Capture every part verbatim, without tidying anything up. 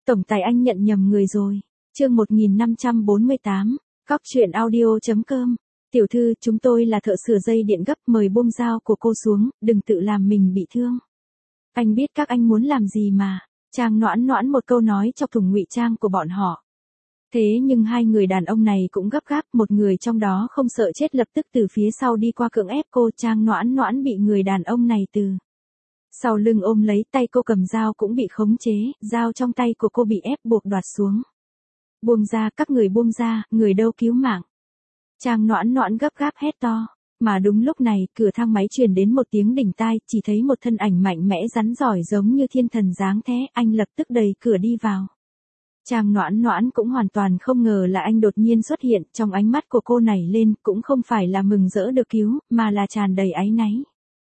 Tổng tài anh nhận nhầm người rồi. Chương một nghìn năm trăm bốn mươi tám, cóc truyện audio.com. Tiểu thư, chúng tôi là thợ sửa dây điện gấp, mời buông dao của cô xuống, đừng tự làm mình bị thương. Anh biết các anh muốn làm gì mà. Trang Noãn Noãn một câu nói chọc thủng ngụy trang của bọn họ. Thế nhưng hai người đàn ông này cũng gấp gáp, một người trong đó không sợ chết lập tức từ phía sau đi qua cưỡng ép cô. Trang Noãn Noãn bị người đàn ông này từ sau lưng ôm lấy, tay cô cầm dao cũng bị khống chế, dao trong tay của cô bị ép buộc đoạt xuống. Buông ra, các người buông ra, người đâu cứu mạng. Trang Noãn Noãn gấp gáp hét to. Mà đúng lúc này, cửa thang máy truyền đến một tiếng đỉnh tai, chỉ thấy một thân ảnh mạnh mẽ rắn giỏi giống như thiên thần dáng thế, anh lập tức đẩy cửa đi vào. Trang Noãn Noãn cũng hoàn toàn không ngờ là anh đột nhiên xuất hiện, trong ánh mắt của cô nảy lên, cũng không phải là mừng rỡ được cứu, mà là tràn đầy áy náy.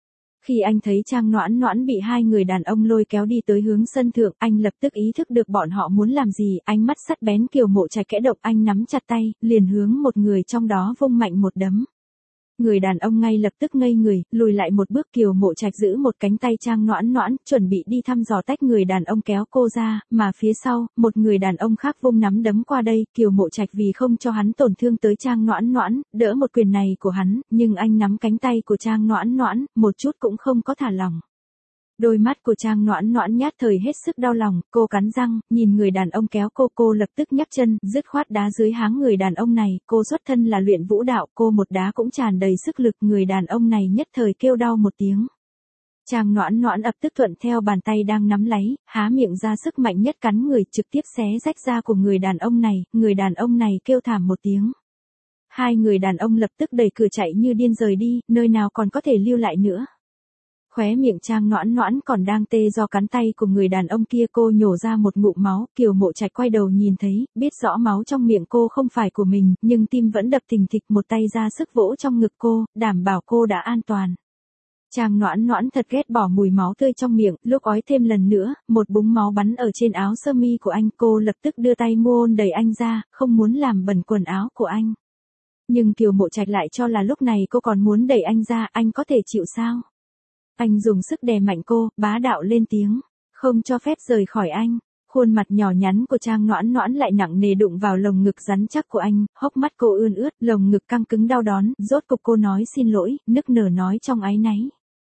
Khi anh thấy Trang Noãn Noãn bị hai người đàn ông lôi kéo đi tới hướng sân thượng, anh lập tức ý thức được bọn họ muốn làm gì, ánh mắt sắc bén Kiều Mộ Trạch kẽ động, anh nắm chặt tay, liền hướng một người trong đó vung mạnh một đấm. Người đàn ông ngay lập tức ngây người, lùi lại một bước. Kiều Mộ Trạch giữ một cánh tay Trang Noãn Noãn, chuẩn bị đi thăm dò tách người đàn ông kéo cô ra, mà phía sau, một người đàn ông khác vung nắm đấm qua đây. Kiều Mộ Trạch vì không cho hắn tổn thương tới Trang Noãn Noãn, đỡ một quyền này của hắn, nhưng anh nắm cánh tay của Trang Noãn Noãn, một chút cũng không có thả lỏng. Đôi mắt của Trang Noãn Noãn nhát thời hết sức đau lòng, cô cắn răng, nhìn người đàn ông kéo cô, cô lập tức nhấc chân, dứt khoát đá dưới háng người đàn ông này, cô xuất thân là luyện vũ đạo, cô một đá cũng tràn đầy sức lực, người đàn ông này nhất thời kêu đau một tiếng. Trang Noãn Noãn ập tức thuận theo bàn tay đang nắm lấy, há miệng ra sức mạnh nhất cắn người, trực tiếp xé rách da của người đàn ông này, người đàn ông này kêu thảm một tiếng. Hai người đàn ông lập tức đẩy cửa chạy như điên rời đi, nơi nào còn có thể lưu lại nữa. Khóe miệng Trang Noãn Noãn còn đang tê do cắn tay của người đàn ông kia, cô nhổ ra một ngụm máu. Kiều Mộ Trạch quay đầu nhìn thấy, biết rõ máu trong miệng cô không phải của mình, nhưng tim vẫn đập thình thịch, một tay ra sức vỗ trong ngực cô, đảm bảo cô đã an toàn. Trang Noãn Noãn thật ghét bỏ mùi máu tươi trong miệng, lúc ói thêm lần nữa, một búng máu bắn ở trên áo sơ mi của anh, cô lập tức đưa tay muôn đẩy anh ra, không muốn làm bẩn quần áo của anh. Nhưng Kiều Mộ Trạch lại cho là lúc này cô còn muốn đẩy anh ra, anh có thể chịu sao? Anh dùng sức đè mạnh cô, bá đạo lên tiếng, không cho phép rời khỏi anh. Khuôn mặt nhỏ nhắn của Trang Noãn Noãn lại nặng nề đụng vào lồng ngực rắn chắc của anh, hốc mắt cô ươn ướt, lồng ngực căng cứng đau đớn, rốt cục cô nói xin lỗi, nức nở nói trong áy náy.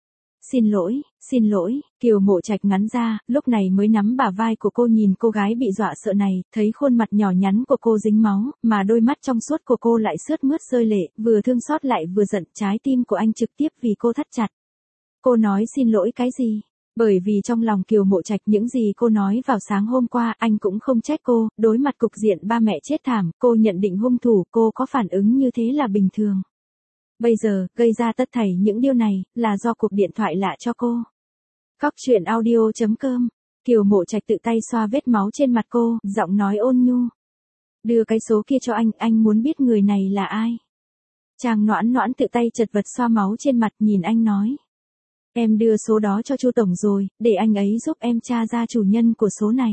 Xin lỗi, xin lỗi. Kiều Mộ Trạch ngắn ra, lúc này mới nắm bả vai của cô, nhìn cô gái bị dọa sợ này, thấy khuôn mặt nhỏ nhắn của cô dính máu, mà đôi mắt trong suốt của cô lại sướt mướt rơi lệ, vừa thương xót lại vừa giận, trái tim của anh trực tiếp vì cô thắt chặt. Cô nói xin lỗi cái gì? Bởi vì trong lòng Kiều Mộ Trạch những gì cô nói vào sáng hôm qua, anh cũng không trách cô, đối mặt cục diện ba mẹ chết thảm, cô nhận định hung thủ, cô có phản ứng như thế là bình thường. Bây giờ, gây ra tất thảy những điều này, là do cuộc điện thoại lạ cho cô. Cóc truyện audio.com. Kiều Mộ Trạch tự tay xoa vết máu trên mặt cô, giọng nói ôn nhu. Đưa cái số kia cho anh, anh muốn biết người này là ai. Trang Noãn Noãn tự tay chật vật xoa máu trên mặt, nhìn anh nói. Em đưa số đó cho Chu Tổng rồi, để anh ấy giúp em tra ra chủ nhân của số này.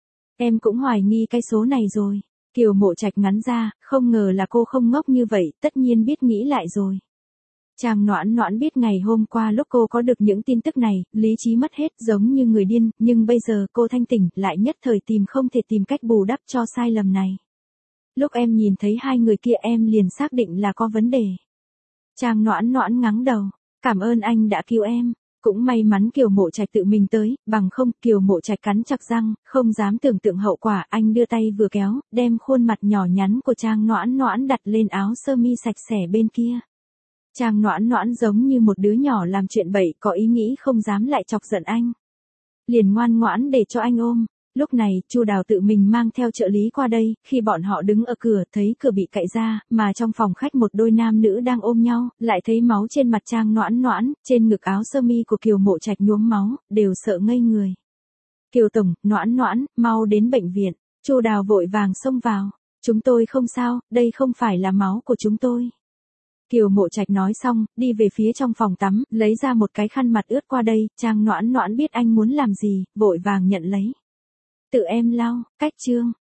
Em cũng hoài nghi cái số này rồi. Kiều Mộ Trạch ngắn ra, không ngờ là cô không ngốc như vậy, tất nhiên biết nghĩ lại rồi. Trang Noãn Noãn biết ngày hôm qua lúc cô có được những tin tức này, lý trí mất hết giống như người điên, nhưng bây giờ cô thanh tỉnh, lại nhất thời tìm không thể tìm cách bù đắp cho sai lầm này. Lúc em nhìn thấy hai người kia em liền xác định là có vấn đề. Trang Noãn Noãn ngắng đầu. Cảm ơn anh đã cứu em. Cũng may mắn Kiều Mộ Trạch tự mình tới, bằng không. Kiều Mộ Trạch cắn chặt răng, không dám tưởng tượng hậu quả. Anh đưa tay vừa kéo, đem khuôn mặt nhỏ nhắn của Trang Noãn Noãn đặt lên áo sơ mi sạch sẽ bên kia. Trang Noãn Noãn giống như một đứa nhỏ làm chuyện bậy, có ý nghĩ không dám lại chọc giận anh. Liền ngoan ngoãn để cho anh ôm. Lúc này, Chu Đào tự mình mang theo trợ lý qua đây, khi bọn họ đứng ở cửa, thấy cửa bị cạy ra, mà trong phòng khách một đôi nam nữ đang ôm nhau, lại thấy máu trên mặt Trang Noãn Noãn, trên ngực áo sơ mi của Kiều Mộ Trạch nhuốm máu, đều sợ ngây người. Kiều Tổng, Noãn Noãn, mau đến bệnh viện. Chu Đào vội vàng xông vào. Chúng tôi không sao, đây không phải là máu của chúng tôi. Kiều Mộ Trạch nói xong, đi về phía trong phòng tắm, lấy ra một cái khăn mặt ướt qua đây. Trang Noãn Noãn biết anh muốn làm gì, vội vàng nhận lấy. Tự em lau. Cách chương.